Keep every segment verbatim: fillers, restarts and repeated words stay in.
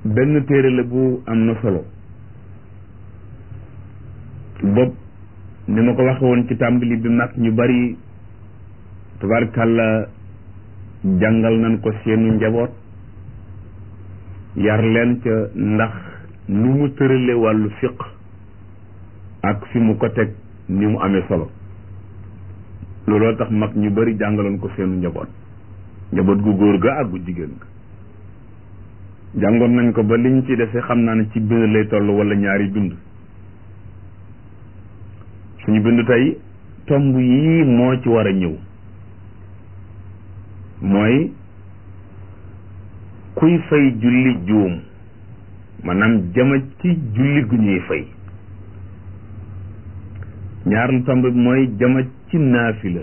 benn téere la bu am na solo bopp ni ma ko waxe woon ci tàmbali bi mag ñu bari tabarkàlla jàngal nañ ko seenu njaboot yar leen ca ndax nu mu tërale wàllu fiq ak fi mu ko teg ni mu amee solo looloo tax mag ñu bari jàngaloon ko seenu njaboot njaboot gu góor ga ak gu jigéen ga jàngoon nañ ko ba liñ ci dese xam naa ne ci bind lay toll wala ñaari bind suñu bind tey tomb yii moo ci war a ñëw mooy kuy fay julli juum maanaam jama ci julli gu ñuy fay ñaarlu tomb bi mooy jama ci naafila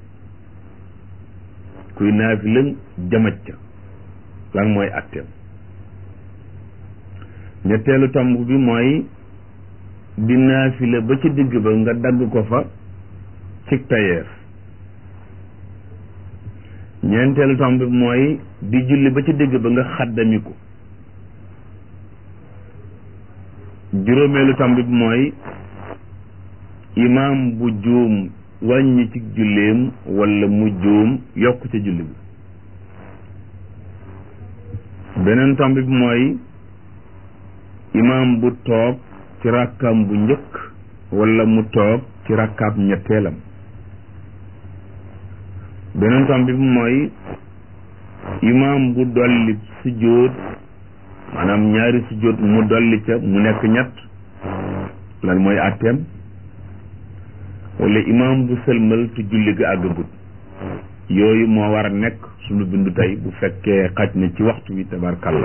kuy naafila jamaj ca lan mooy atteem ñetteelu tomb bi mooy di naafila ba ci digg ba nga dagg ko fa ci tayeer ñeenteelu tomb bi mooy di julli ba ci digg ba nga xaddamiku juróomeelu tomb bi mooy imaam bu juum wàññi ci julleem walla mu juum yokk ca julli bi beneen tomb bi mooy imaam bu toog ci rakkaam bu njëkk walla mu toog ci rakkaab ñetteelam beneen tomb bi mooy imaam bu dolli sujjóot maanaam ñaari sujjóot mu dolli ca mu nekk ñett lan mooy àtteem walla imaam bu sëlmal tu julli ga àggagut yooyu moo war a nekk suñu bindu tey bu fekkee xaj na ci waxtu wi tabarkalla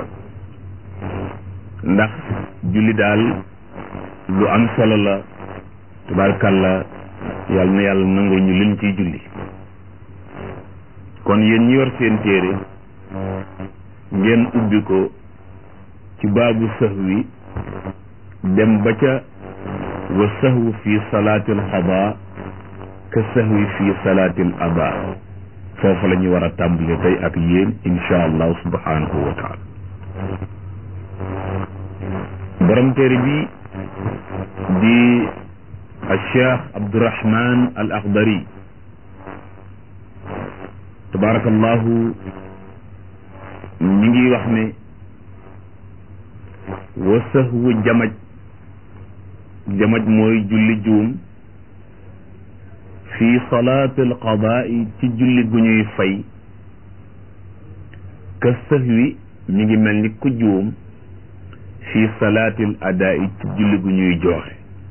ndax julli daal lu am solo la tabarkalla yàlla na yàlla nangul ñu liñ ciy julli kon yéen ñi yor seen téere ngeen ubbi ko ci baabu sahwi dem ba ca wa sahwu fi salaatil xadaa ka sahwi fi salaatil adaa foofu la ñu war a tàmbali tey ak yéen insha allahu subhanahu wa taala borom téere bi di al cheikh abdurahman al akhdari tabarakallahu ñi ngi wax ne wa sahwu jamaj jamaj mooy julli juum fi salaatil qadaa'i ci julli gu ñuy fay ka sahwi mi ngi mel ni ku juum fi salaatil adaa'i ci julli gu ñuy jooxe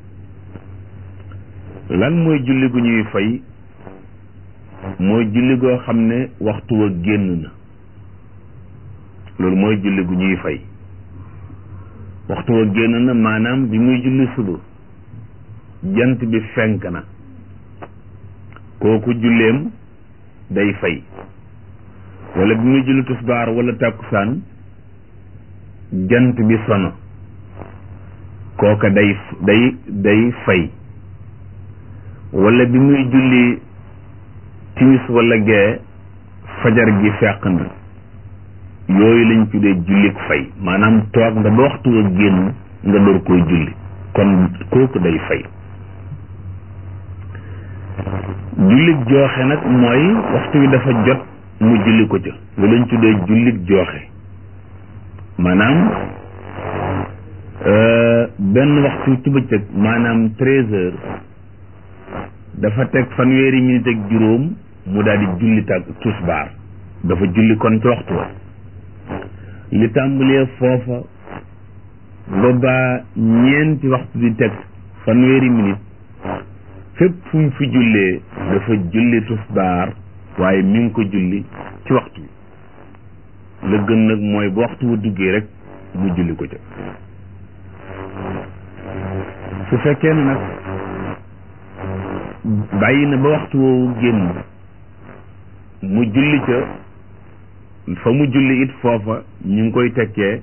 lan mooy julli gu ñuy fay mooy julli goo xam ne waxtu wa génn na loolu mooy julli gu ñuy fay waxtu wa génn na maanaam bi muy julli suba jant bi fenk na kooku julleem day fay wala bi muy julli tisbaar wala takkusaan jant bi sono kooka day day day fay wala bi muy julli timis wala gee fajar gi fekk na yooyu lañ tuddee jullik fay maanaam toog nga ba waxtu wa génn nga door koy julli kon kooku day fay jullik jooxe nag mooy waxtu wi dafa jot mu julli ko ca lu lañ tuddee jullik jooxe maanaam benn waxtu ci bëccëg maanaam treize heures dafa teg fanweeri minute ak juróom mu daal di julli tag tusbaar dafa julli kon ci waxtu wa li tàmbalee foofa ba ba ñeenti waxtu di teg fanweeri minute fépp fu mu fi jullee dafa julli tusbaar waaye mi ngi ko julli ci waxtu bi la gën nag mooy ba waxtu wu duggee rek mu julli ko ca su fekkee ne nag bàyyi na ba waxtu woowu génn mu julli ca fa mu julli it foofa ñu ngi koy tekkee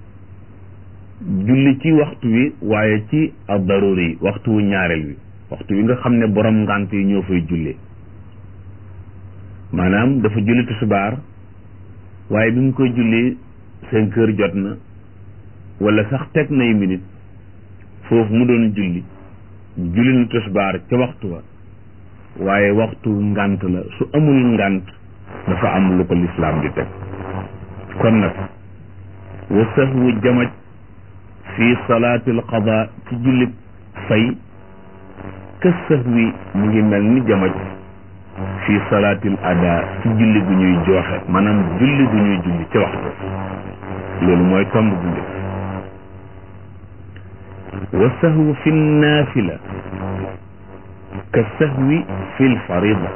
julli ci waxtu wi waaye ci ad daruri waxtu wu ñaareel wi waxtu wi nga xam ne borom ngànt yi ñoo fay jullee maanaam dafa julli tisbaar waaye bi mu koy julli cinq heures jot na wala sax teg nay minute foofu mu doon julli julli na tisbaar ca waxtu wa waaye waxtu ngànt la su amul ngànt dafa am lu ko lislaam di teg kon nag wa sahwu jamaj fi salaatil qadaa ci julli fay ka sahwi mu ngi mel ni jamaj fi salaatil adaa ci julli gu ñuy jooxe maanaam julli gu ñuy julli ca waxtu loolu mooy tomb bu njëkk wa sahwu fi naafila ka sahwi fi lfarida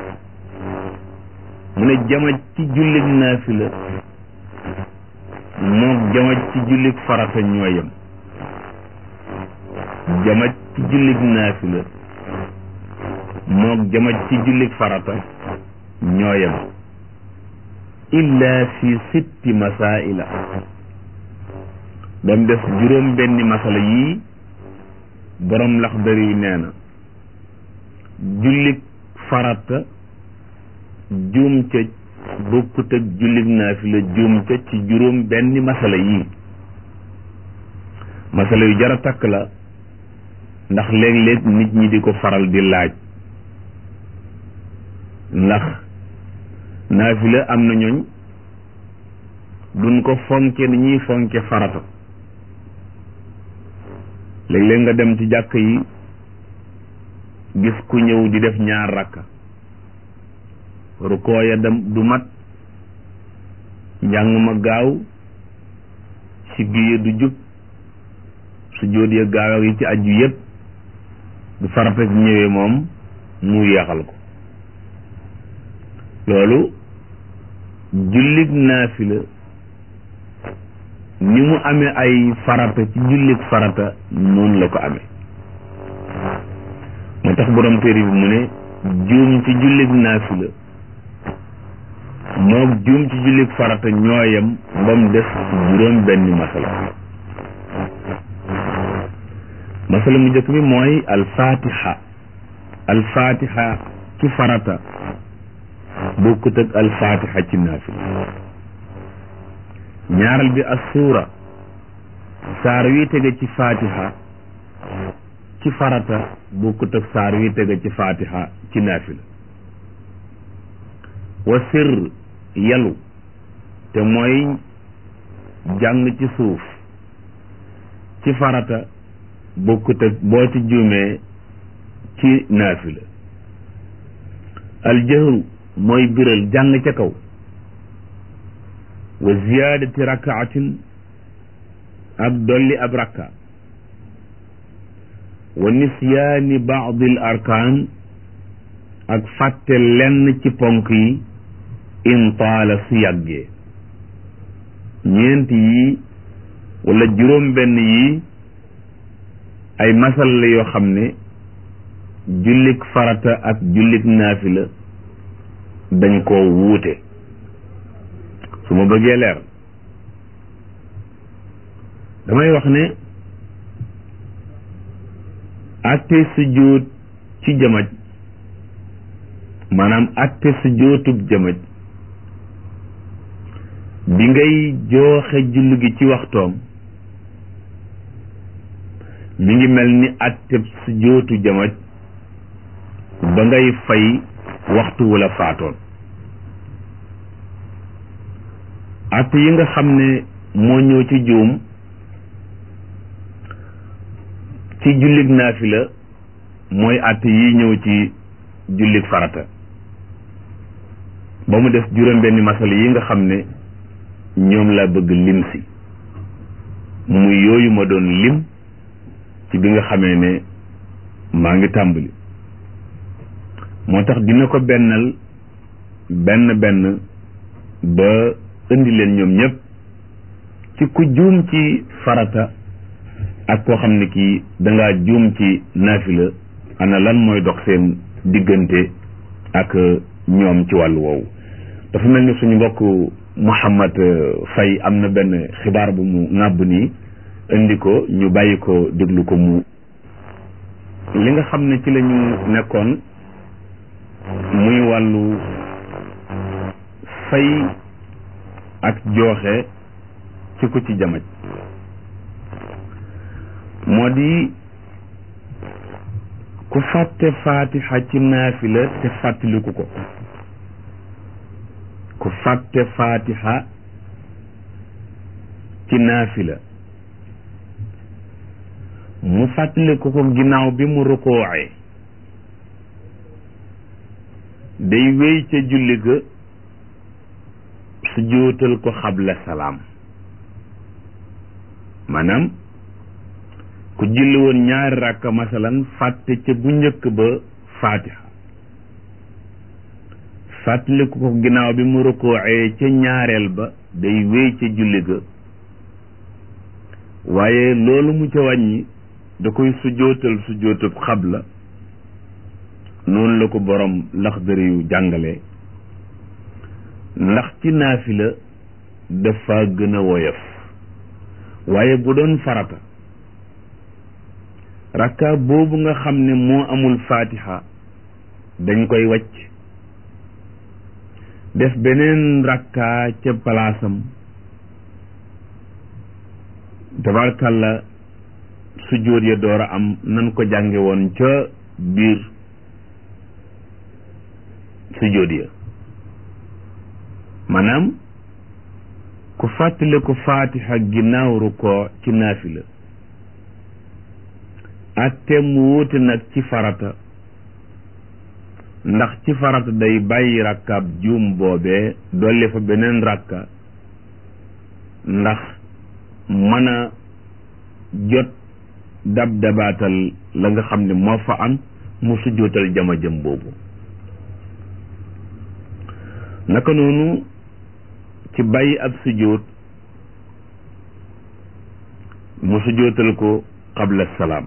mu ne jamaj ci jullig naafila moog jamaj ci jullig farata ñooyam jamaj ci jullig naafila moog jamaj ci jullig farata ñooyam illa fi sitti masaila ba mu des juróom benni masala yii borom Laxdari yi nee na jullig farata juum ca bokkut ak jullig naafila juum ca ci juróom benni masala yii masala yu jar a takk la ndax léeg-léeg nit ñi di ko faral di laaj ndax naafila am na ñooñ duñ ko fonke ni ñuy fonke farata léeg-léeg nga dem ci jàkk yi gis ku ñëw di def ñaar rakka rukoo ya dem du mat njàng ma gaaw siggi ya du jub sujjóot ya gaaw yi ci aju yépp du farata ci ñëwee moom mu yeexal ko loolu jullig naafila ni mu amee ay farata ci jullig farata noonu la ko amee moo tax borom téere bi mu ne juum ci jullig naafila moom juum ci jullig farata ñooyam ba mu des juróom benni masala masala mu njëkk bi mooy alfatiha alfatiha ci farata bokkut ak alfatiha ci naafila ñaaral bi assuura saar wi tege ci fatiha ci farata bokkut ak saar wi tege ci fatiha ci naafila wa sirr yalu te mooy jàng ci suuf ci farata bokkut ak boo ci juumee ci naafila aljahru mooy biral jàng ca kaw wa ziyaadati rakaatin ak dolli ab rakka wa nisyaani baadi l arkaan ak fàtte lenn ci ponk yi in taala su yàggee ñeent yi wala juróom benn yi ay masal la yoo xam ne jullik farata ak jullik naafila dañ koo wuute su ma bëggee leer damay wax ne atte sujjóot ci jamaj maanaam atte sujjóotub jamaj bi ngay jooxe julli gi ci waxtoom mi ngi mel ni atte sujjóotu jamaj ba ngay fay waxtu wala faatoon atte yi nga xam ne moo ñëw ci juum ci jullig naafila mooy atte yi ñëw ci jullig farata ba mu def juróom benni masala yi nga xam ne ñoom laa bëgg lim si muy yooyu ma doon lim ci bi nga xamee ne maa ngi tàmbali moo tax dina ko bennal benn benn ba indi leen ñoom ñëpp ci ku juum ci farata ak koo xam ne kii dangaa juum ci naafila ana lan mooy dox seen diggante ak ñoom ci wàllu woowu dafa mel ni suñu mbokk Mouhamad Faye am na benn xibaar bu mu ŋàbb nii indi ko ñu bàyyi ko déglu ko mu li nga xam ne ci la ñu nekkoon muy wàllu fay ak jooxe ci ku ci jamaj moo di ku fàtte fatiha ci naafila te fàttaliku ko ku fàtte fatiha ci naafila mu fàttaliku ko ginnaaw bi mu rukooxee day wéy ca julli ga su jootal ko xabla salaam maanaam ku julli woon ñaari rakka masalan fàtte ca bu njëkk ba fatiha fàttaliku ko ginnaaw bi mu rukooxee ca ñaareel ba day wéy ca julli ga waaye loolu mu ca wàññi da koy sujootal sujootab xabla noonu la ko borom Laxdari yu jàngale ndax ci naafila dafa gën a woyof waaye bu doon farata rakka boobu nga xam ne moo amul fatiha dañ koy wàcc def beneen rakka ca palaasam tabarkalla sujjóot ya door a am nan ko jànge woon ca biir sujjóot ya maanaam ku fàttale ko fatiha ginnaaw rukkoo ci naafila atte mu wuute nag ci farata ndax ci farata day bàyyi rakkaab juum boobee dolli fa beneen rakka ndax mën a jot dab dabaatal la nga xam ne moo fa am mu sujjootal jama jëm boobu naka noonu ci bàyyi ab sujjoot mu sujjootal ko qabla salaam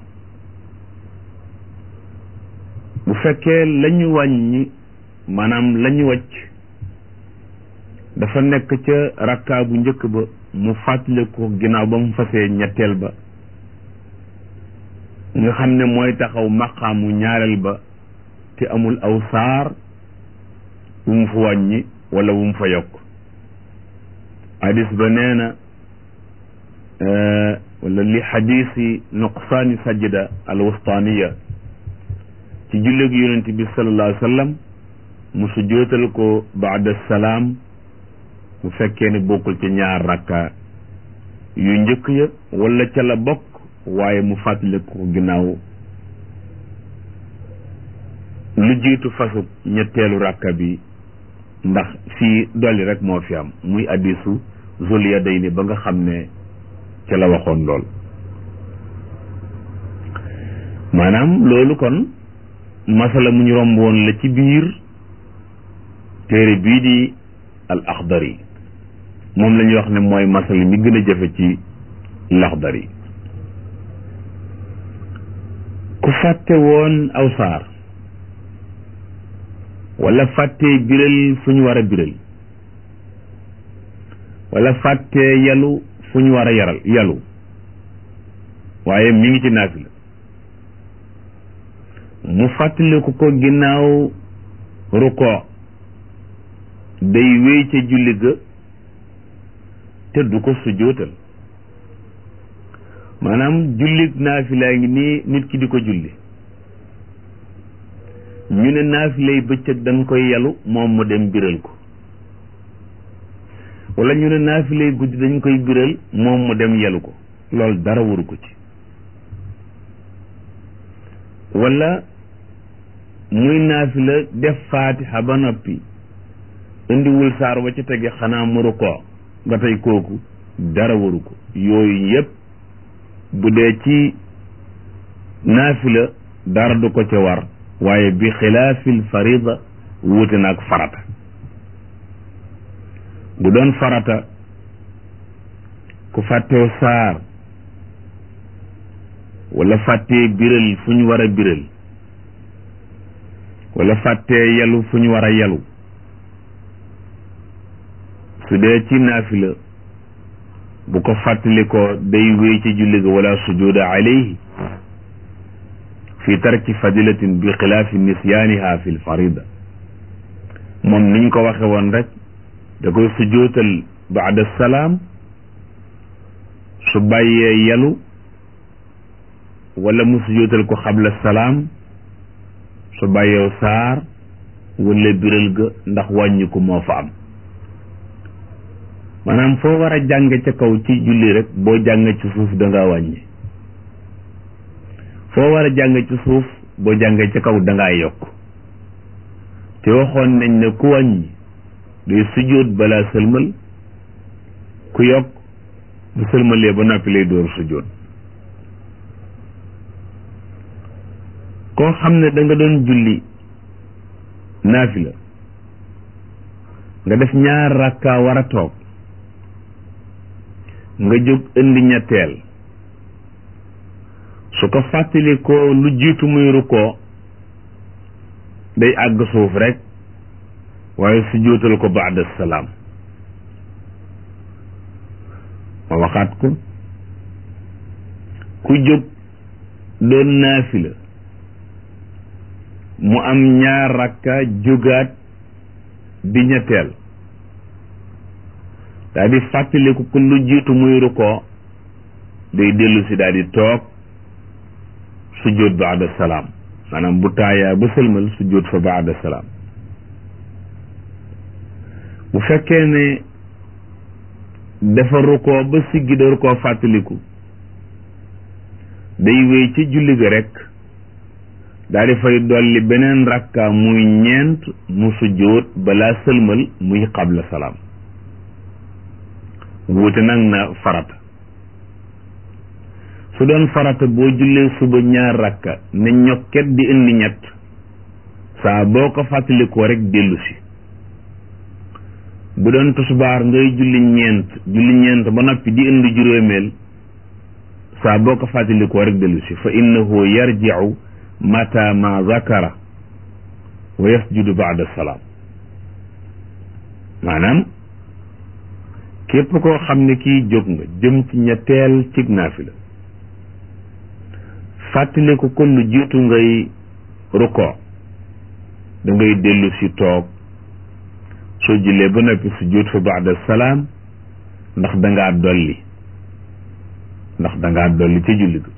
bu fekkee lañu wàññi maanaam lañu wàcc dafa nekk ca rakkaa bu njëkk ba mu fàttali ko ginnaaw ba mu fasee ñetteel ba nga xam ne mooy taxaw maqaamu ñaareel ba te amul aw saar wu mu fa wàññi wala wu mu fa yokk hadis ba nee na wala li xadisi nuqsaani sajda al wustaaniya ci julleg yonent bi sallallahu alayhi wa sallam mu sujjootal ko baada salaam bu fekkee ne bokkul ci ñaar rakka yu njëkk ya wala ca la bokk waaye mu fàttali ko ginnaaw lu jiitu fasug ñetteelu rakka bi ndax fii dolli rek moo fi am muy hadiisu Zul Yadayni ba nga xam ne ca la waxoon lool maanaam loolu kon masala mu ñu romb woon la ci biir téere bii di al Axdari moom la ñuy wax ne mooy masala mi gën a jafe ci Laxdari ku fàtte woon aw saar wala fàtte biral fu ñu war a biral wala fàtte yalu fu ñu war a yaral yalu waaye mi ngi ci naafila mu fàttaliku ko ginnaaw rukkoo day wéy ca julli ga te du ko sujjootal maanaam julli naafilaa ngi nii nit ki di ko julli ñu ne naafilay bëccëg dañ koy yalu moom mu dem biral ko wala ñu ne naafilay guddi dañ koy biral moom mu dem yalu ko loolu dara waru ko ci wala muy naafila def faatiha ba noppi indiwul saar wa ci tege xanaa mu rukkoo ba tey kooku dara waru ko yooyu yépp bu dee ci naafila dara du ko ca war waaye bi xilaafil farida wuute naag farata bu doon farata ku fàttew saar wala fàttee biral fu ñu war a biral wala fàttee yalu fu ñu war a yalu su dee ci naafila bu ko fàttali ko day wéy ci julli ga wala sujuda alayhi fi tarki fadilatin bi xilaafi nisyaaniha fi lfarida moom niñ ko waxe woon rek da koy sujootal baada salaam su bàyyee yalu wala mu sujjóotal ko xabla salaam su bàyyeew saar wala biral ga ndax wàññiku moo fa am. maanaam foo war a jànge ca kaw ci julli rek boo jànge ci suuf dangaa wàññi, foo war a jànge ci suuf boo jànge ca kaw dangaa yokk. te waxoon nañ ne ku wàññi day sujjóot balaa sëlmal, ku yokk bu sëlmalee ba noppi lay door sujjóot. koo xam ne da nga doon julli naafila nga def ñaar rakka war a toog, nga jóg indi ñetteel, su ko fàttali ko lu jiitu muy rukkoo day àgg suuf rek waaye sujjóotal ko baada salaam. ma waxaat ko, ku jóg doon naafila mu am ñaar rakka jógaat di ñetteel daal di fàttaliku ku lu jiitu muy rukkoo day dellu si daal di toog sujjóot baada salaam, maanaam bu taayaa ba sëlmal sujjóot fa baada salaam. bu fekkee ne dafa rukkoo ba siggi door koo fàttaliku day wéy ci julli ga rek daal di fay dolli beneen rakka muy ñeent mu sujjóot balaa sëlmal muy qabla salaam. wuute nag na farata. su doon farata boo jullee suba ñaar rakka ne ñokket di indi ñett, saa boo ko fàttalikoo rek dellu si. bu doon tisbaar ngay julli ñeent julli ñeent ba noppi di indi juróomeel, saa boo ko fàttalikoo rek dellu si. fa innahu yarji'u mata ma zakara wa yasjudu ba'da salaam. maanaam képp koo xam ne kii jóg nga jëm ci ñetteel cig naafila fàttaliku ko lu jiitu ngay rukkoo da ngay dellu si toog, soo jullee ba noppi sujjóot fa ba'da salaam ndax dangaa dolli ndax dangaa dolli ca julli ga.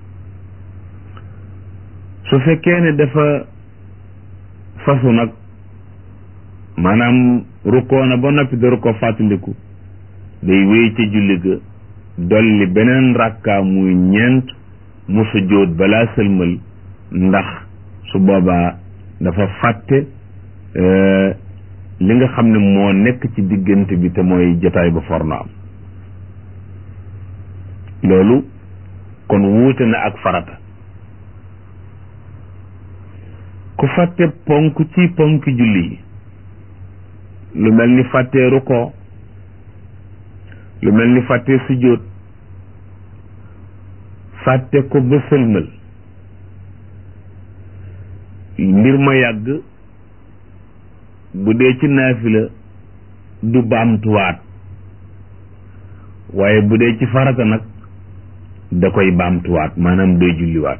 su fekkee ne dafa fasu nag maanaam rukkoo na ba noppi da rukkoo fàttaliku day wéy ca julli ga dolli beneen rakka muy ñeent mu sujjóot balaa sëlmal ndax su boobaa dafa fàtte li nga xam ne moo nekk ci diggante bi te mooy jotaay ba for na am. loolu kon wuute na ak farata. ku fàtte ponk ci ponk julli yi lu mel ni fàtte rukkoo, lu mel ni fàtte sujjóot, fàtte ko ba sëlmal, mbir ma yàgg, bu dee ci naafila du baamtuwaat, waaye bu dee ci farata nag da koy baamtuwaat, maanaam day julliwaat.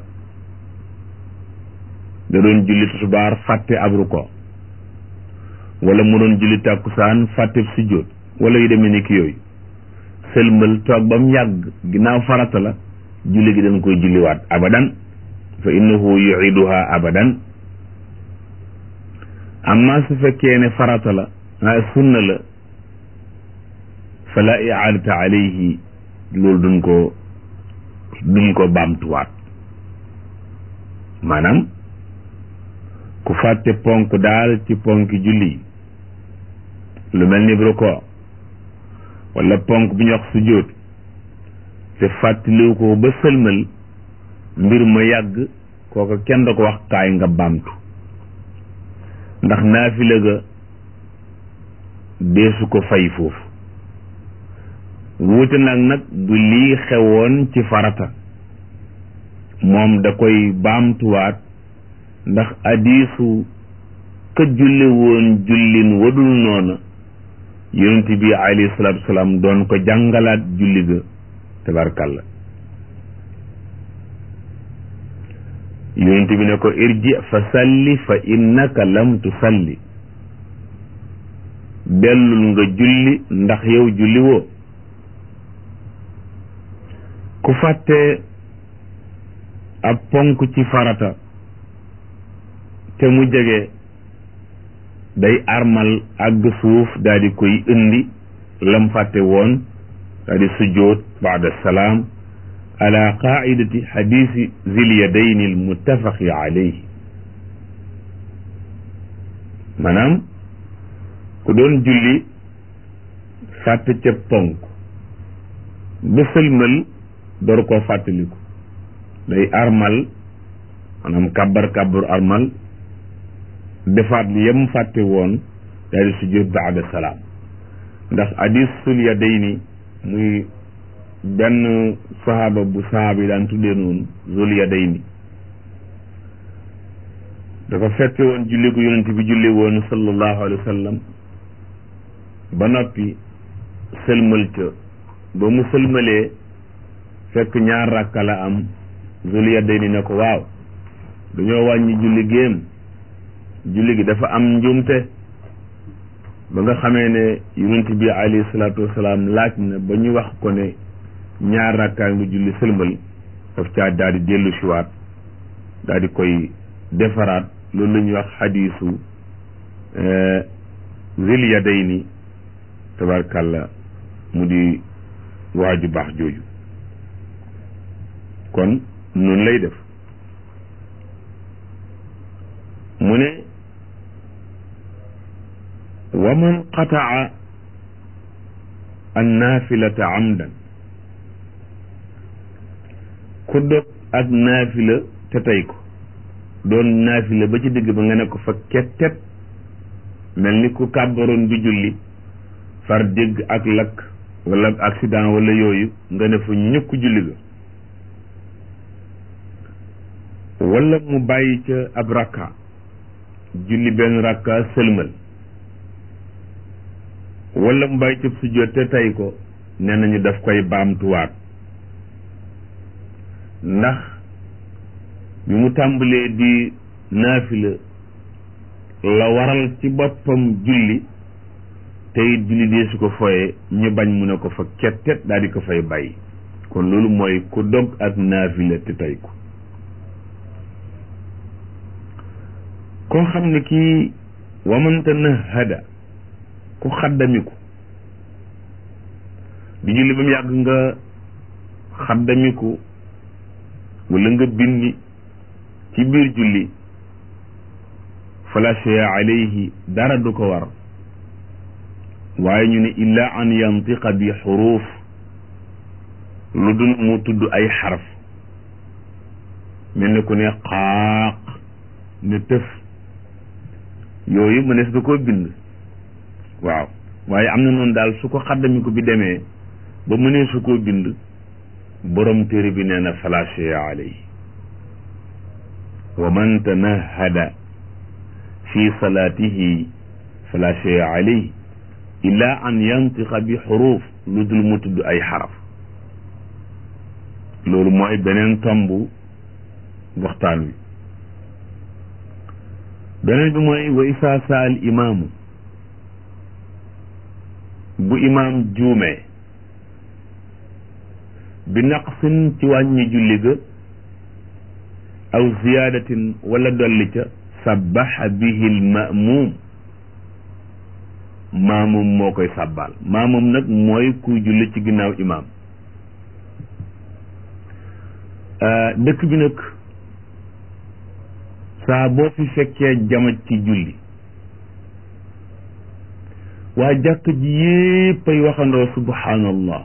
da doon julli tisbaar fàtte ab rukkoo, wala mu doon julli tàkkusaan fàtte sujjóot wala yu demee ni ki yooyu, sëlmal toog ba mu yàgg ginnaaw farata la, julli gi dañ koy julliwaat abadan, fa innahu yu'iduha abadan. amma su fekkee ne farata la ah sunna la fala i'adata alayhi, loolu duñ ko duñ ko baamtuwaat. maanaam ku fàtte ponk daal ci ponki julli lu mel ni rukkoo wala ponk bu ñu wax sujjóot te fàttaliwu ko ba sëlmal, mbir ma yàgg, kooka kenn da ko wax kaay nga baamtu, ndax naafila ga deesu ko fay foofu. wuute nag nag bu lii xewoon ci farata, moom da koy baamtuwaat, ndax hadiisu ka julli woon jullin wadul noona yonent bi alayhi salaatu wasalaam doon ko jàngalaat julli ga tabarkalla. yonent bi ne ko irji fa salli fa innaka lam tusalli, dellul nga julli ndax yow julli woo. ku fàtte ab ponk ci farata te mu jege day armal àgg suuf daal di koy indi lam fàtte woon daal di sujjoot baada salaam ala qaidati xadisi zil yadayni al muttafaqi alayhi maanaam ku doon julli fàtte ca ponk ba sëlmal door koo fàttaliku day armal maanaam kàbbar kàbbar armal defaat li yem fàtte woon daal di sujjóot baada salaam ndax hadis sul yadayni muy benn sahaaba bu sahaaba yi daan tuddee noonu zul yadayni dafa fekke woon julli ko yonent bi julli woon sallallahu alayhi wa sallam ba noppi sëlmal ca ba mu sëlmalee fekk ñaar rakka la am zul yadayni ne ko waaw dañoo wàññi julli géem julli gi dafa am njuumte ba nga xamee ne yonent bi alayhi salaatu wasalaam laaj na ba ñu wax ko ne ñaar rakkaa ngi julli sëlmal daf caa daal di dellu siwaat daal di koy defaraat loolu la ñuy wax xadiisu zil yadayni tabarkàlla mu di waaju baax jooju kon noonu lay def mu ne wa man qataa an naafilata amdan ku dog ak naafila te tey ko doon naafila ba ci digg ba nga ne ko fa kettet mel ni ku kàbbaroon di julli far dégg ak lakk wala accident wala yooyu nga ne fa ñukk julli ga wala mu bàyyi ca ab rakka julli benn rakka sëlmal wala mu bàyyi ca sujjóot te tey ko nee nañu daf koy baamtuwaat ndax bi mu tàmbalee di naafila la waral ci boppam julli te it julli dee su ko foyee ñu bañ mu ne ko fa kettet daal di ko fay bàyyi kon loolu mooy ku dog ak naafila te tey ko koo xam ne kii wamante na hada ku xaddamiku di julli ba mu yàgg nga xaddamiku wala nga bindi ci biir julli fala shay'a alayhi dara du ko war waaye ñu ne illa an yantiqa bi xuruuf lu dul mu tudd ay xaraf mel ne ku ne xaaq ne tëf yooyu mënees da koo bind waaw waaye am na noonu daal su ko xaddamiku bi demee ba mënee su koo bind borom téere bi nee na fala shay'a alayhi wa man tanahada fi salaatihi fala shay'a alayhi illa an yantiqa bi xuruuf lu dul mu tudd ay xaraf loolu mooy beneen tomb waxtaan wi beneen bi mooy wa isaa saa al imaamu bu imaam juumee bi naqsin ci wàññi julli ga aw ziyaadatin wala dolli ca sabbaxa bihi l mamuum maamum moo koy sàbbaal maamum nag mooy kuy julli ci ginnaaw imaam dëkk bi nag saa boo fi fekkee jamaj ci julli waa jàkk ji yépp ay waxandoo subhaanallah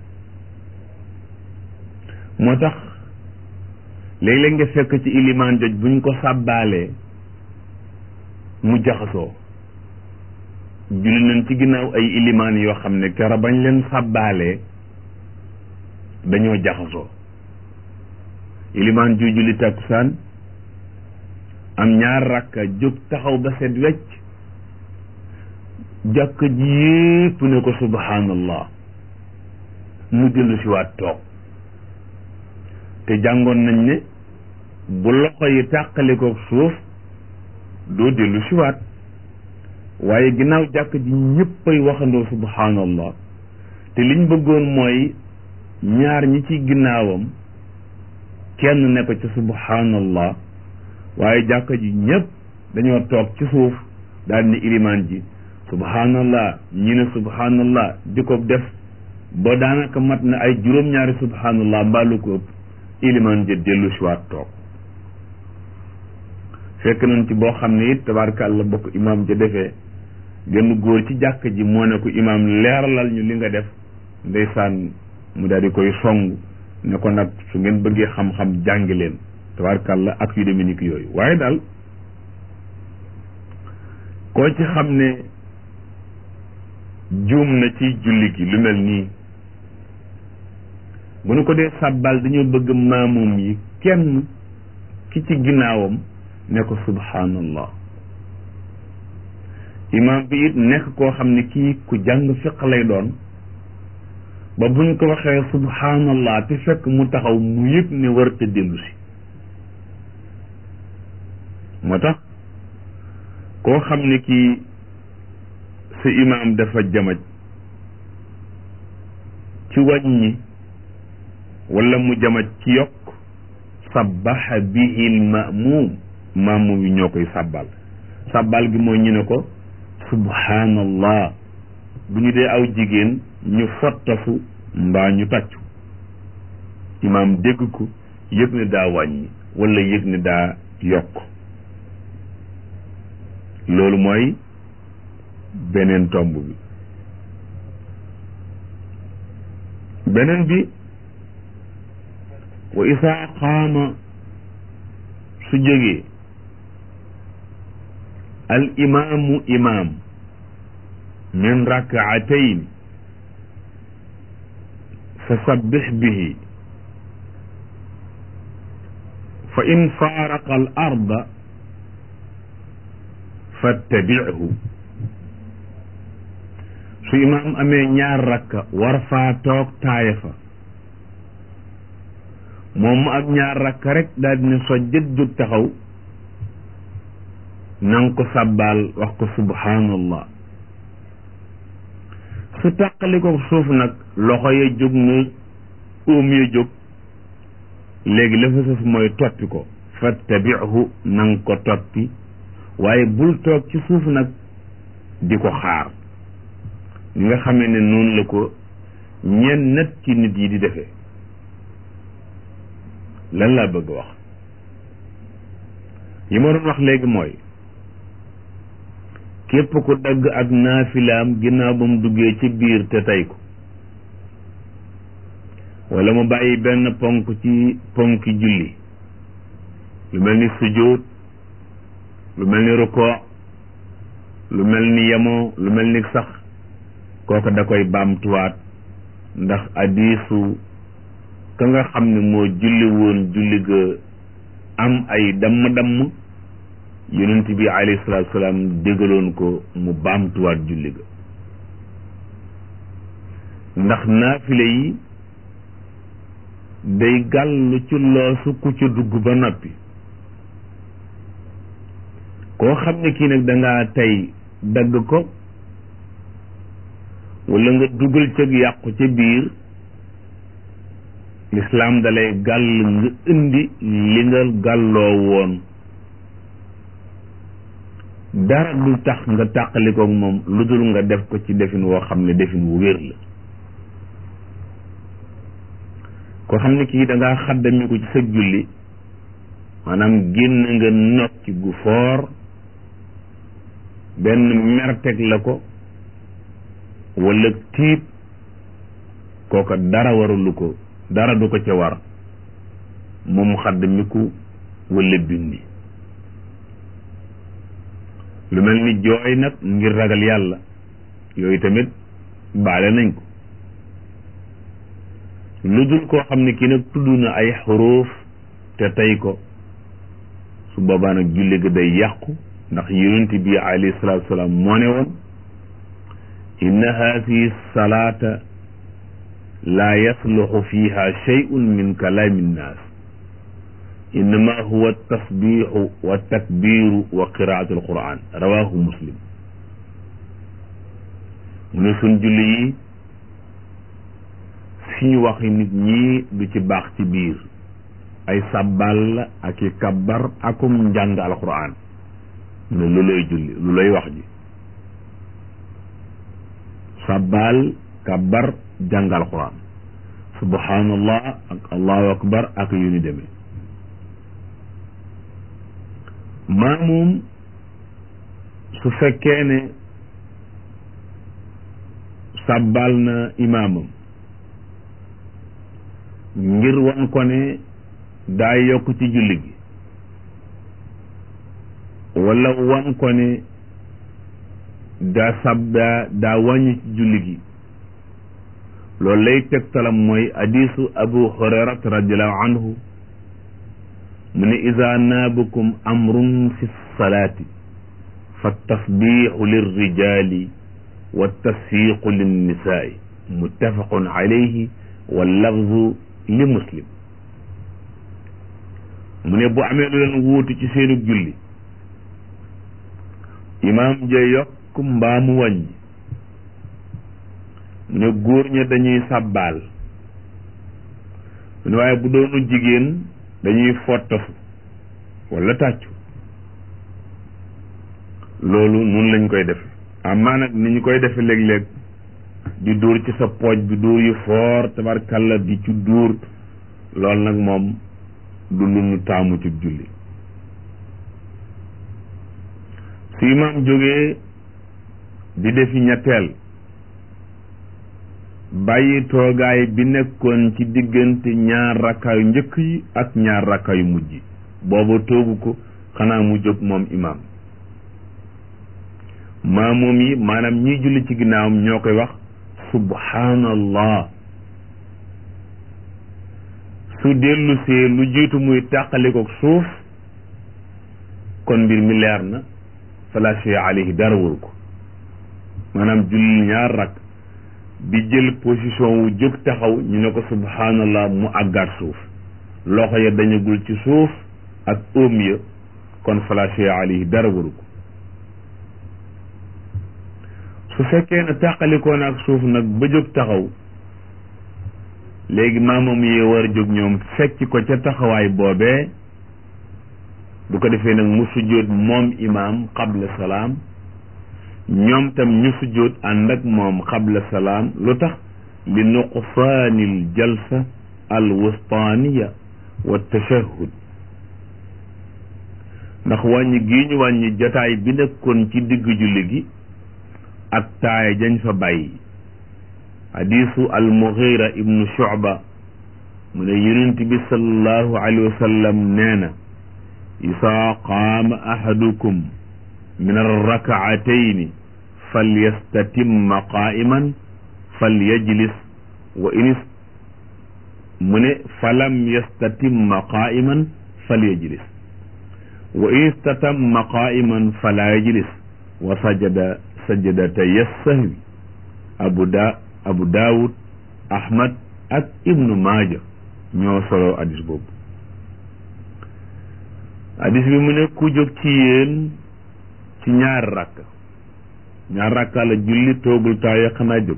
moo tax léeg-léeg nga fekk ci ilimaan joj buñ ko sàbbaalee mu jaxasoo julli nañ ci ginnaaw ay ilimaan yoo xam ne kera bañ leen sàbbaalee dañoo jaxasoo ilimaan ju julli takkusaan am ñaar rakka jóg taxaw ba set wecc jàkk ji yépp ne ko subhaanallah mu dellu si waat toog te jàngoon nañ ne bu loxo yi tàqale ko suuf doo dellu si waat waaye ginnaaw jàkk ji ñëppay waxandoo subhaanallah te liñ bëggoon mooy ñaar ñi ci ginnaawam kenn ne ko ci subhanallah waaye jàkka ji ñëpp dañoo toog ci suuf daal ni ilimaan ji subhanallah ñi ne subhanallah di ko def ba daanaka mat na ay juróom-ñaari subhanallah mbaalu ko ëpp ilimaan ji dellu si waat toog fekk nañ ci boo xam ne it tabaarkàlla bokk imaam ja defee genn góor ci jàkka ji moo ne ko imaam leeralal ñu li nga def ndeysaan mu daal di koy song ne ko nag su ngeen bëggee xam-xam jàngi leen tabaarkàlla ak yu demee ni ki yooyu waaye daal koo ci xam ne juum na ci julli gi lu mel nii bu nu ko dee sàbbal dañoo bëgg maamum yi kenn ki ci ginnaawam ne ko subhanallah imaam bi it nekk koo xam ne kii ku jàng fiq lay doon ba buñ ko waxee subhanallah te fekk mu taxaw mu yëg ne war te dellu si moo tax koo xam ne kii sa imaam dafa jamaj ci wàññi wala mu jamaj ci yokk sabbaha bihi l mamuum mamuum yi ñoo koy sàbbal sàbbal gi mooy ñu ne ko subhanallah bu ñu dee aw jigéen ñu fottafu mbaa ñu tàccu imaam dégg ko yëg ne daa wàññi wala yëg ne daa yokk loolu mooy beneen tomb bi beneen bi wa isaa qaama su jógee al imaamu imaam min rakaatayn fa sabbix bihi fa in faaraqa al arda fattabichu su imaam amee ñaar rakka war faa toog taaya fa moom mu am ñaar rakka rek daal dina sojjat jóg taxaw nanga ko sàbbaal wax ko subhanallah su tàqali ko suuf nag loxo ya jóg na óom ya jóg léegi la fa suuf mooy toppi ko fattabichu nanga ko toppi waaye bul toog ci suuf nag di ko xaar ñi nga xamee ne noonu la ko ñenn nat ci nit yi di defee lan laa bëgg wax yi ma doon wax léegi mooy képp ku dagg ak naafilaam ginnaaw ba mu duggee ci biir te tey ko wala mu bàyyi benn ponk ci ponki julli lu mel ni sujjóot lu mel ni rukoo lu mel ni yemoo lu mel ni sax kooku da koy baamtuwaat ndax hadiisu ka nga xam ne moo julli woon julli ga am ay damm-damm yonent bi alayhi salaatu salaam dégaloon ko mu baamtuwaat julli ga ndax naafile yi day gàllu ci loosu ku ca dugg ba noppi koo xam ne kii nag dangaa tey dagg ko wala nga dugal ca yàqu ca biir lislaam dalay gàll nga indi li nga gàlloo woon dara du tax nga tàqalikook moom lu dul nga def ko ci defin woo xam ne defin wu wér la koo xam ne kii dangaa xaddami ko ci sa julli maanaam génn nga nokki gu foor benn merteg la ko wala tiit kooka dara warulu ko dara du ko ca war moom xaddamiku wala bindi lu mel ni jooy nag ngir ragal yàlla yooyu tamit baale nañ ko lu dul koo xam ne kii nag tudd na ay xuruuf te tey ko su boobaa nag julli ga day yàqu ndax yonent bi alayhi salaatu wasalaam moo ne woon inna haadihi salaata laa yasluxu fiha shay'un min kalaami nnaas innama huwa tasbiixu wa takbiiru wa qiraatu alquran rawaahu muslim mu ne suñ julli yi suñu waxi nit ñi du ci baax ci biir ay sàbbaal la ak i kabbar akum njàng alquran ne lu lay julli lu lay wax ji sàbbaal kabbar jàng alquran subhanallah ak allahu akbar ak yu ni demee maamum su fekkee ne sàbbaal na imaamam ngir wan ko ne daa yokk ci julli gi wala wan ko ne daa sab daa daa wàññi ci julli gi loolu lay tegtalam mooy hadiisu abu hurayrat radiallahu anhu mu ne ida naabakum amrun fi salaati fa tasbiixu lirrijali wa tasfiiqu linnisaai muttafaqun alayhi wa lafzu li muslim mu ne bu amee lu leen wuutu ci seenu julli imaam ja yokk mbaa mu wàññi mu ne góor ña dañuy sàbbaal mu ne waaye bu doonu jigéen dañuy fottafu wala tàccu loolu nun lañ koy defe amaa nag ni ñu koy defe léeg-léeg di dóor ci sa pooj bi dóor yu foor tabarkalla di ci dóor loolu nag moom du lu nu taamu ci julli su imaam jógee di defi ñetteel bàyyi toogaay bi nekkoon ci diggante ñaar rakkaayu njëkk yi ak ñaar rakkaayu mujj yi booba toogu ko xanaa mu jóg moom imaam maamoom yi maanaam ñiy julli ci ginnaawam ñoo koy wax subhanallah su dellu see lu jiitu muy tàqalikook suuf kon mbir mi leer na fala shay alayhi dara waru ko maanaam julli ñaar rakk bi jël position wu jóg taxaw ñu ne ko subhanallah mu àggaat suuf loxo ya dañagul ci suuf ak óom ya kon fala shay alayhi dara waru ko su fekkee ne tàqalikoon ak suuf nag ba jóg taxaw léegi maamam yee war a jóg ñoom fekk ko ca taxawaay boobee bu ko defee nag mu sujjóot moom imaam qabla salaam ñoom tam ñu sujjóot ànd ak moom qabla salaam lu tax li nuqsaanil jalsa al wustaaniya wa tashahhud ndax wàññi gii ñu wàññi jataay bi nekkoon ci digg julli gi ak taaya jañ fa bàyyi hadisu al mughira ibnu shu'ba mu ne yonent bi sallallahu alayhi wa sallam nee na isaa qaama ahadukum min arrakaatayni falyastatimma qaa'iman falyajlis wa inis mu ne falam yastatimma qaa'iman falyajlis wa in istatamma qaa'iman fala yajlis wa sajada sajdatay sahwi abu da abu daawud ahmad ak ibnu maaja ñoo solo hadis boobu hadis bi mu ne ku jóg ci yéen ci ñaar rakka ñaar rakka la julli toogul taaya xanaa jóg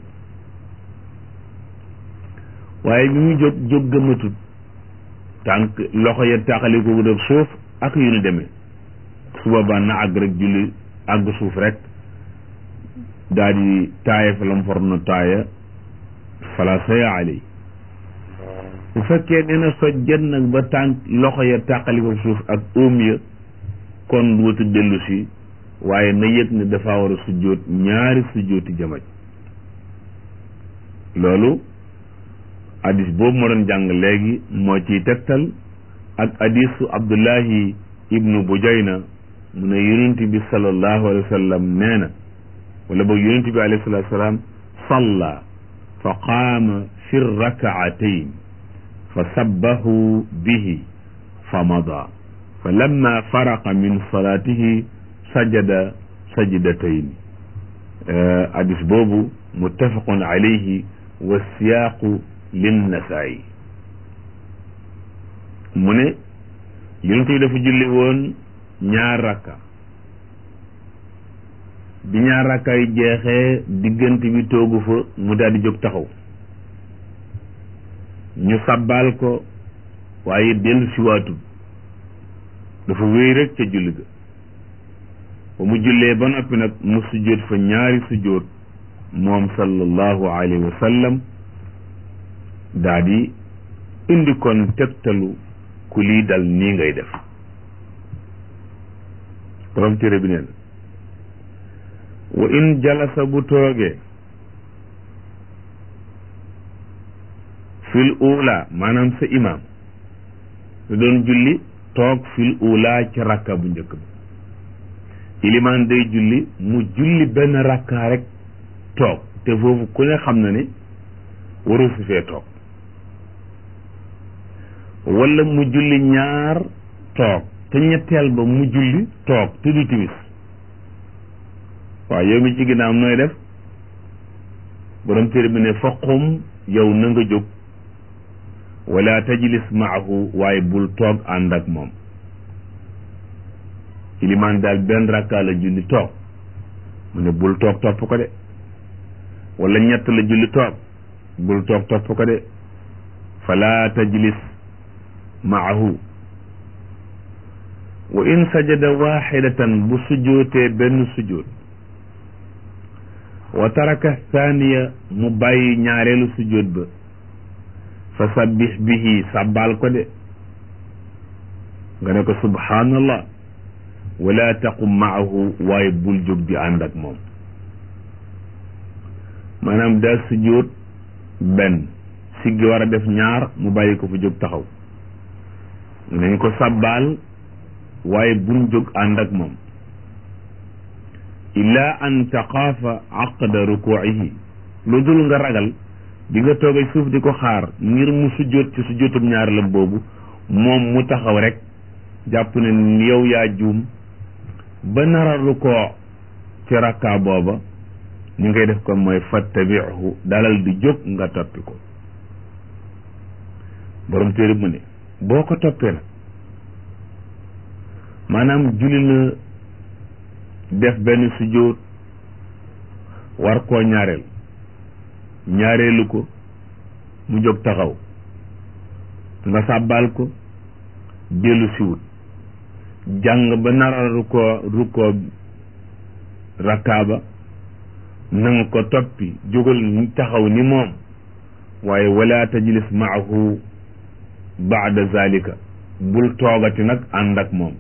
waaye bi mu jóg jóg gëmatut tànk loxo ya tàqali ko def suuf ak yu ñu demee su boobaa na àgg rek julli àgg suuf rek daal di taaya fa lam for na taaya fala saya alay bu fekkee nee na sojjet nag ba tànk loxo ya tàqali ko suuf ak óom ya kon wëtu dellu si waaye na yëg ne dafa war a sujjóot ñaari sujjóoti jamaj loolu hadis boobu ma doon jàng léegi moo ciy tegtal ak hadisu abdullahi ibnu bujayna mu ne yonent bi sallallahu alayhi wa sallam nee na wala boog yonent bi alayhi salatu wasalaam salla fa qaama fi rakaatayn fa sabbahu bihi fa mada fa lamma faraqa min salatihi sajada sajdatayn hadis boobu muttafaqun alayhi wa siyaaqu linnasaa'i mu ne yonent bi dafa julli woon ñaar rakka bi ñaar rakka yi jeexee diggante bi toogu fa mu daal di jóg taxaw ñu sàbbaal ko waaye dellu si waatul dafa wéy rek ca julli ga ba mu jullee ba noppi nag mu sujjóot fa ñaari sujjóot moom sallallahu alayhi wa sallam daa di indi kon tegtalu ku lii dal nii ngay def borom téere bi nee na wa in jalasa bu toogee fil ula maanaam sa imaam da doon julli toog fil ula ci rakka bu njëkk ba ilimaan day julli mu julli benn rakka rek toog te foofu ku ne xam na ne waru fi fee toog wala mu julli ñaar toog te ñetteel ba mu julli toog te du timis waaw yow mi ci ginnaaw nooy def borom téere bi ne faqum yow na nga jóg wala tajlis maahu waaye bul toog ànd ak moom ilimaan daal benn rakka la julli toog mu ne bul toog topp ko de wala ñett la julli toog bul toog topp ko de fala tajlis maahu wa in sajada waxidatan bu sujjootee benn sujjoot wa taraka thaniya mu bàyyi ñaareelu sujjoot ba fa sabbih bihi sàbbaal ko de nga ne ko subhanallah wala taqum maahu waaye bul jóg di ànd ak moom maanaam daa sujjoot benn siggi war a def ñaar mu bàyyi ko fa jóg taxaw nañ ko sàbbaal waaye bul jóg ànd ak moom illa an taqaafa aqda rukuihi lu dul nga ragal di nga toogee suuf di ko xaar ngir mu sujjóot ci sujjóotum ñaar la boobu moom mu taxaw rek jàpp ne yow yaa juum ba nara rukoo ci rakka booba ni ngay def ko mooy fattabihu dalal di jóg nga toppi ko borom téere mu ne boo ko toppee nag maanaam julli na def benn sujjóot war koo ñaareel ñaareelu ko mu jóg taxaw nga sàbbaal ko dellu siwut jàng ba nara rukkoo rukkoo rakkaaba nanga ko toppi jógal taxaw ni moom waaye wala tajlis maahu baada zalika bul toogati nag ànd ak moom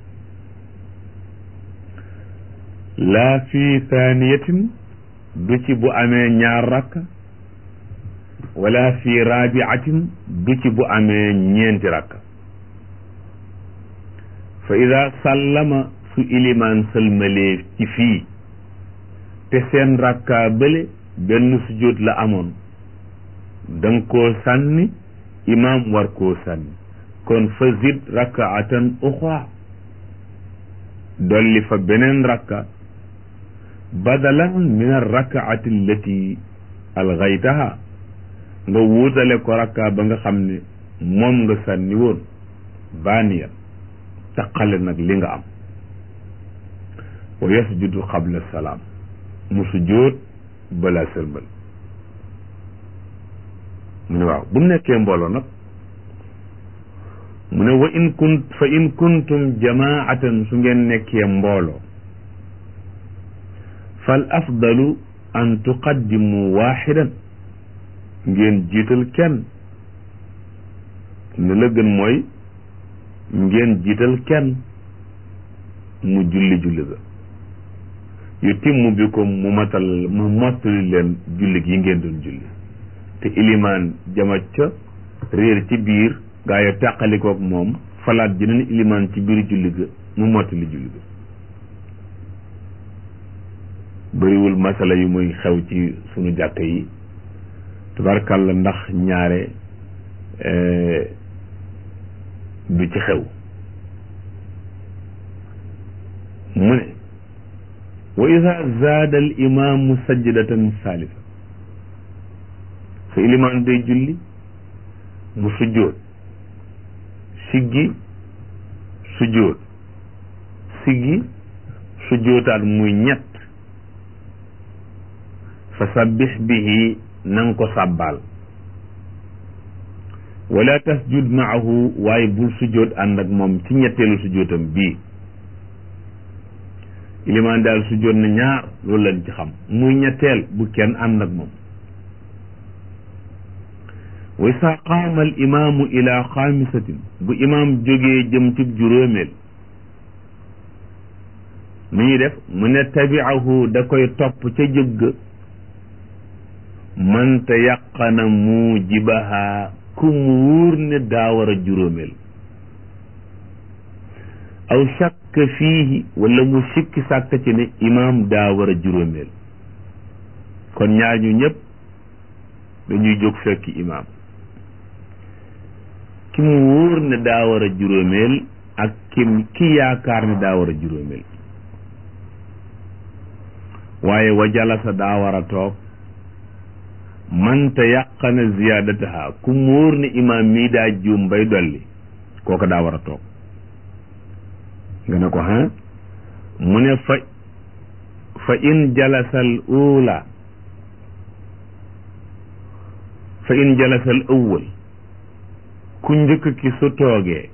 laa fi thaniyatin du ci bu amee ñaar rakk wala fi rabiatin du ci bu amee ñeenti rakk fa ida sallama su ilimaan sëlmalee ci fii te seen rakka bële benn sujjóot la amoon danga koo sànni imaam war koo sànni kon fa zid rakkaatan uxra dolli fa beneen rakka badalan min arrakaati allati algaytaha nga wuutale ko rakka ba nga xam ne moom nga sànni woon baaniya taqale nag li nga am wa yasjudu qabla salaam mu sujjóot balaa sëlmal mu ne waaw bu mu nekkee mbooloo nag mu ne wa in kunt fa in kuntum jamaatan su ngeen nekkee mbooloo fal afdalu an tuqaddimu waaxidan ngeen jiital kenn ne la gën mooy ngeen jiital kenn mu julli julli ga yu timmu bi ko mu matal mu mottali leen julli gi ngeen doon julli te ilimaan jama ca réer ci biir gaa yi tàqalikook moom falaat jeneen ilimaan ci biir julli ga mu mottali julli ga bëriwul masala yu muy xew ci sunu jàkka yi tabarkàlla ndax ñaare du ci xew mu ne wa ida zaada al imaamu sajdatan salisa sa ilimaan day julli mu sujjóot siggi sujjóot siggi sujjóotaat muy ñett fa sabbih bihi nanga ko sàbbaal wala tasjud maahu waaye bul sujjóot ànd ak moom ci ñetteelu sujjóotam bii. ilimaan daal sujjóot na ñaar loolu lañ ci xam muy ñetteel bu kenn ànd ak moom. wa isa qaama al imaamu ila xaamisatin bu imaam jógee jëm ci juróomeel mu ñuy def mu ne tabiahu da koy topp ca jóg man te yaqana mujibaha ku mu wóor ne daa war a juróomeel aw shakk fiihi wala mu sikki sàkk ci ne imaam daa war a juróomeel kon ñaar ñu ñëpp dañuy jóg fekki imaam ki mu wóor ne daa war a juróomeel ak kim ki yaakaar ne daa war a juróomeel waaye wa jalasa daa war a toog man te yàqana ziyaadataha ku mu wóor ne imaam mii daa juum bay dolli kooku daa war a toog nga ne ko ha mu ne fa fa in jalasa al ula fa in jalasa al awwal ku njëkk ki su toogee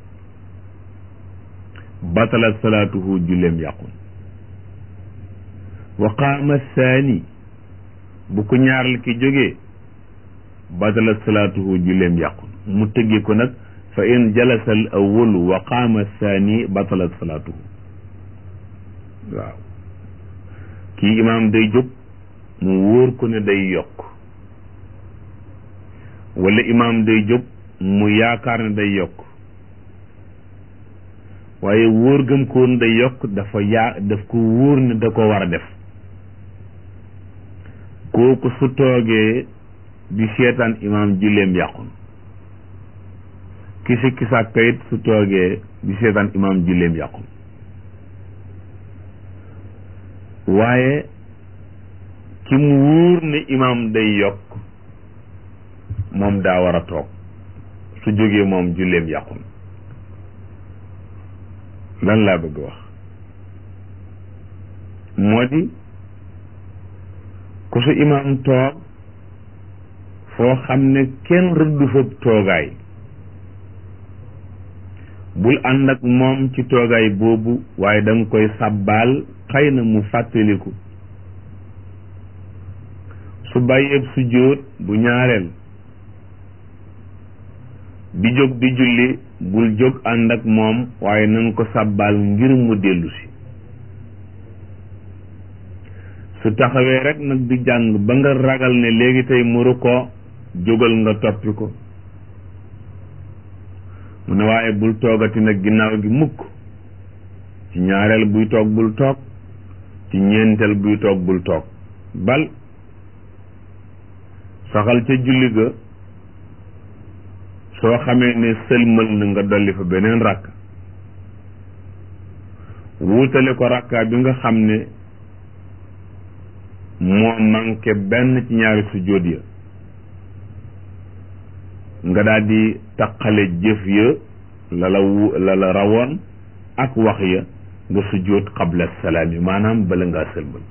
batala salaatuhu julleem yàqun wa qaama saani bu ku ñaaral ki jógee batala salaatuhu julleem yàqun mu tëggee ko nag fa in jalasa al awwalu wa qaama saani batala salaatuhu waaw kii imaam day jóg mu wóor ko ne day yokk wala imaam day jóg mu yaakaar ne day yokk waaye wóor gëm ko woon day yokk dafa yaa daf ko wóor ne da ko war a def kooku su toogee di seetaan imaam julleem yàqun ki sikki sàkka it su toogee di seetaan imaam julleem yàqun waaye ki mu wóor ne imaam day yokk moom daa war a toog su jógee moom julleem yàqun lan laa bëgg wax moo di ku su imaam toog foo xam ne kenn rëddu fa toogaay bul ànd ak moom ci toogaay boobu waaye da nga koy sàbbaal xëy na mu fàttaliku su bàyyeeb su jóot bu ñaareel di jóg di julli bul jóg ànd ak moom waaye na nga ko sàbbaal ngir mu dellu si su taxawee rek nag di jàng ba nga ragal ne léegi tey muru ko jógal nga toppi ko mu ne waaye bul toogati nag ginnaaw gi mukk ci ñaareel buy toog bul toog ci ñeenteel buy toog bul toog bal saxal ca julli ga soo xamee ne sëlmal na nga dolli fa beneen rakk wuutale ko rakka bi nga xam ne moo manqué benn ci ñaari sujjóot ya nga daal di taqale jëf ya la la wu la la rawoon ak wax ya nga sujjóot qabla salaam yi maanaam bala ngaa sëlmal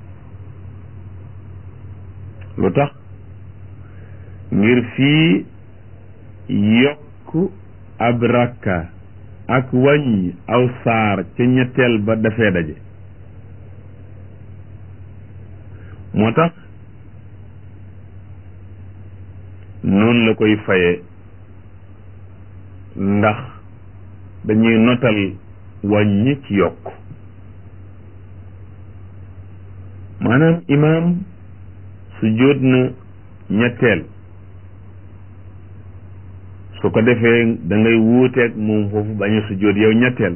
lu tax ngir fii yokk ab rakka ak wàññi aw saar ca ñetteel ba dafee daje moo tax noonu la koy faye ndax dañuy notal wàññi ci yokk maanaam imaam su jóot na ñetteel su ko defee da ngay wuuteeg moom foofu bañ a sujjóot yow ñetteel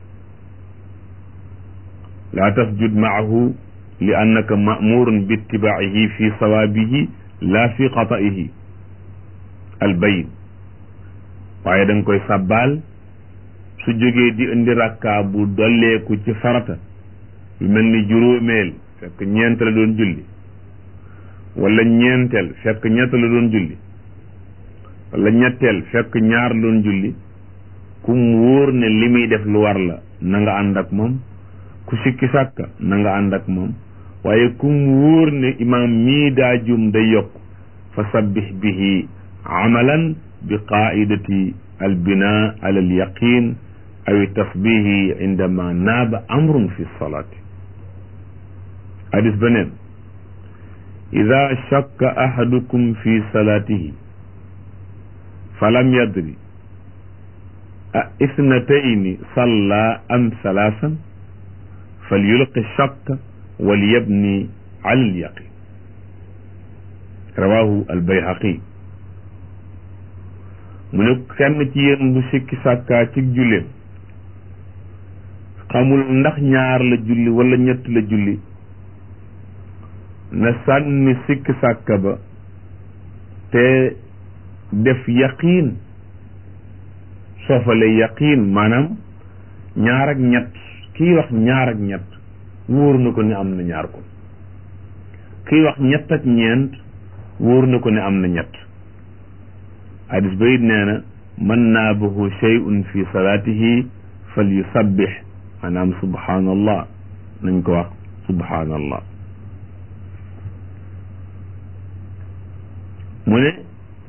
laa tasjud maahu li annaka ma'murun bi ittibaa'ihi fi sawaabihi laa fi xata'ihi albayin waaye da nga koy sàbbaal su jógee di indi rakka bu dolleeku ci farata lu mel ni juróomeel fekk ñeent la doon julli wala ñeenteel fekk ñett la doon julli wala ñetteel fekk ñaar doon julli ku mu wóor ne li muy def lu war la na nga ànd ak moom ku sikki sàkka na nga ànd ak moom waaye ku mu wóor ne imaam mii daa jum day yokk fa sabbih bihi amalan bi qaidati albina ala alyaqin aw tasbihi indama naaba amrun fi lsalati hadis beneen ida shakka ahadukum fi salatihi falam yadri a isnatayni salla am salaasan falyulqi shakka walyabni ala alyaqin rawahu albayhaqi mu ne kenn ci yéen bu sikki sàkkaa ci julleem xamul ndax ñaar la julli wala ñett la julli na sànni sikki sàkka ba te def yaqiin soofale yaqiin maanaam ñaar ak ñett kii wax ñaar ak ñett wóor na ko ne am na ñaar ko kii wax ñett ak ñeent wóor na ko ne am na ñett hadis ba it nee na man naabahu shay'un fi salaatihi fal yusabbih maanaam subhanallah nañ ko wax subhanallah mu ne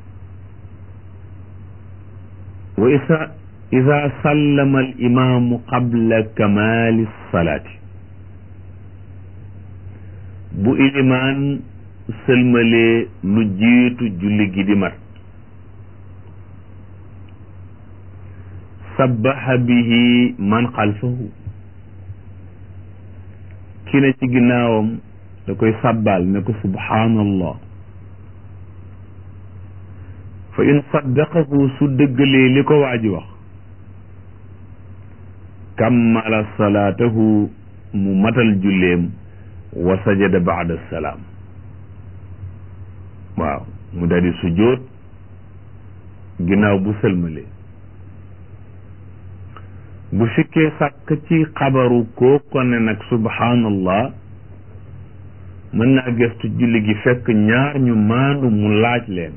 wa isa ida sallama al imaamu qabla kamaali salaati bu ilimaan sëlmalee lu jiitu julli gi di mat sabbaha bihi man xalfahu ki ne ci ginnaawam da koy sabbal ne ko subhaanallah fa in saddaqahu su dëggalee li ko waa ji wax kammala salaatahu mu matal julleem wa sajada baada salaam waaw mu daldi sujjóot ginnaaw bu sëlmalee bu sikkee sàkk ci xabaru koo ko ne nag subhaanallah mën naa gestu julli gi fekk ñaar ñu maandu mu laaj leen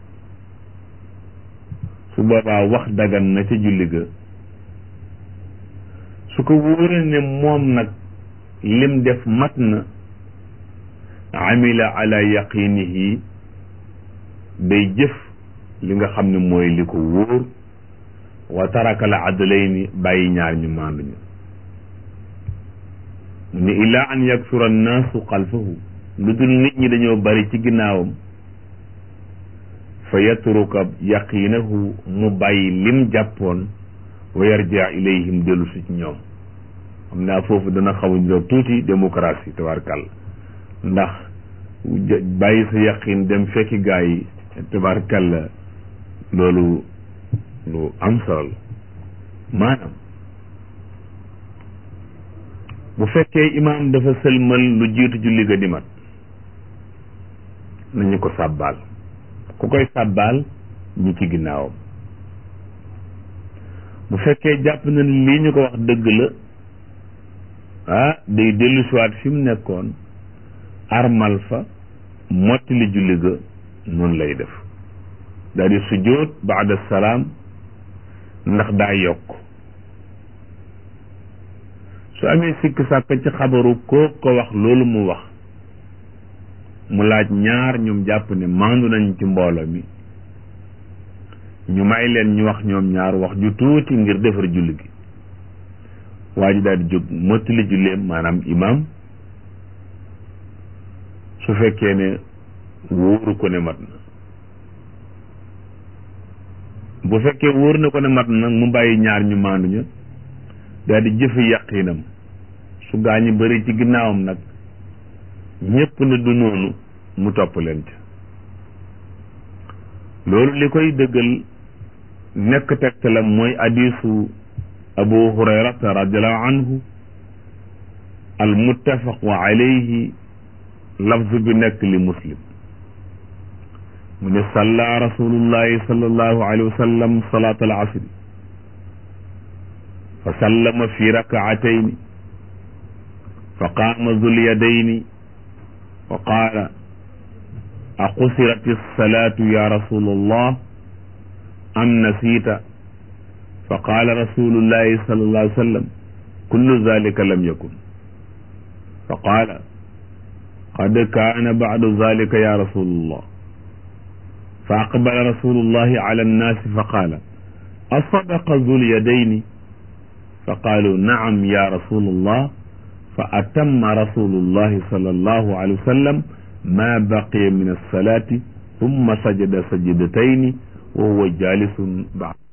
su boobaa wax dagan na ca julli ga su ko wóoree ne moom nag lim def mat na amila ala yaqinihi day jëf li nga xam ne mooy li ko wóor wa taraka la adlayni bàyyi ñaar ñu maandu ñu ni illa an yaksura annaasu xalfahu lu dul nit ñi dañoo bari ci ginnaawam fa yatruka yaqinahu mu bàyyi lim jàppoon wa yarja ilayhim dellu si ci ñoom xam naa foofu dana xaw a ñëw tuuti démocratie tabarkàlla ndax bàyyi sa yaqin dem fekki gaa yi tabarkàlla loolu lu am solo maanaam bu fekkee imaam dafa sëlmal lu jiitu julli ga di mat nañu ko sàbbaal ku koy sàbbaal ñi ci ginnaawam bu fekkee jàpp na lii ñu ko wax dëgg la ah day dellu siwaat fi mu nekkoon armal fa mottali julli ga noonu lay def daal di sujjóot baada salaam ndax daa yokk su amee sikk sàkk ci xabaru koo ko wax loolu mu wax mu laaj ñaar ñoom jàpp ne maandu nañ ci mbooloo mi ñu may leen ñu wax ñoom ñaar wax ju tuuti ngir defar julli gi waa ji daal di jóg mottali julleem maanaam imaam su fekkee ne wóoru ko ne mat na bu fekkee wóor na ko ne mat na mu bàyyi ñaar ñu maandu ñu daal di jëfe yàqinam su gaañu bari ci ginnaawam nag ñépp ne du noonu mu topp leen ca loolu li koy dëggal nekk tegtalam mooy hadiisu abu hurayrata radiallahu anhu al muttafaqu alayhi lafz bi nekk li muslim mu ne salla rasulullahi sallallahu alayhi wa sallam salaat al asri fa sallama fi rakaatayni fa qaama zul yadayni wa qaala aqusirat alsalatu ya rasulallah am nasiita fa qaala rasulullahi sallallahu alayhi wa sallam kullu zalika lam yakun fa qaala qad kaana ba'du zalika ya rasulallah fa aqbala rasulullahi ala annaasi fa qaala asadaqa zul yadayni fa qaalu naam ya rasulallah fa atamma rasulullahi sallallahu alayhi wa sallam ma baqiya min alsalati thumma sajada sajdatayni wa huwa jalisun ba'd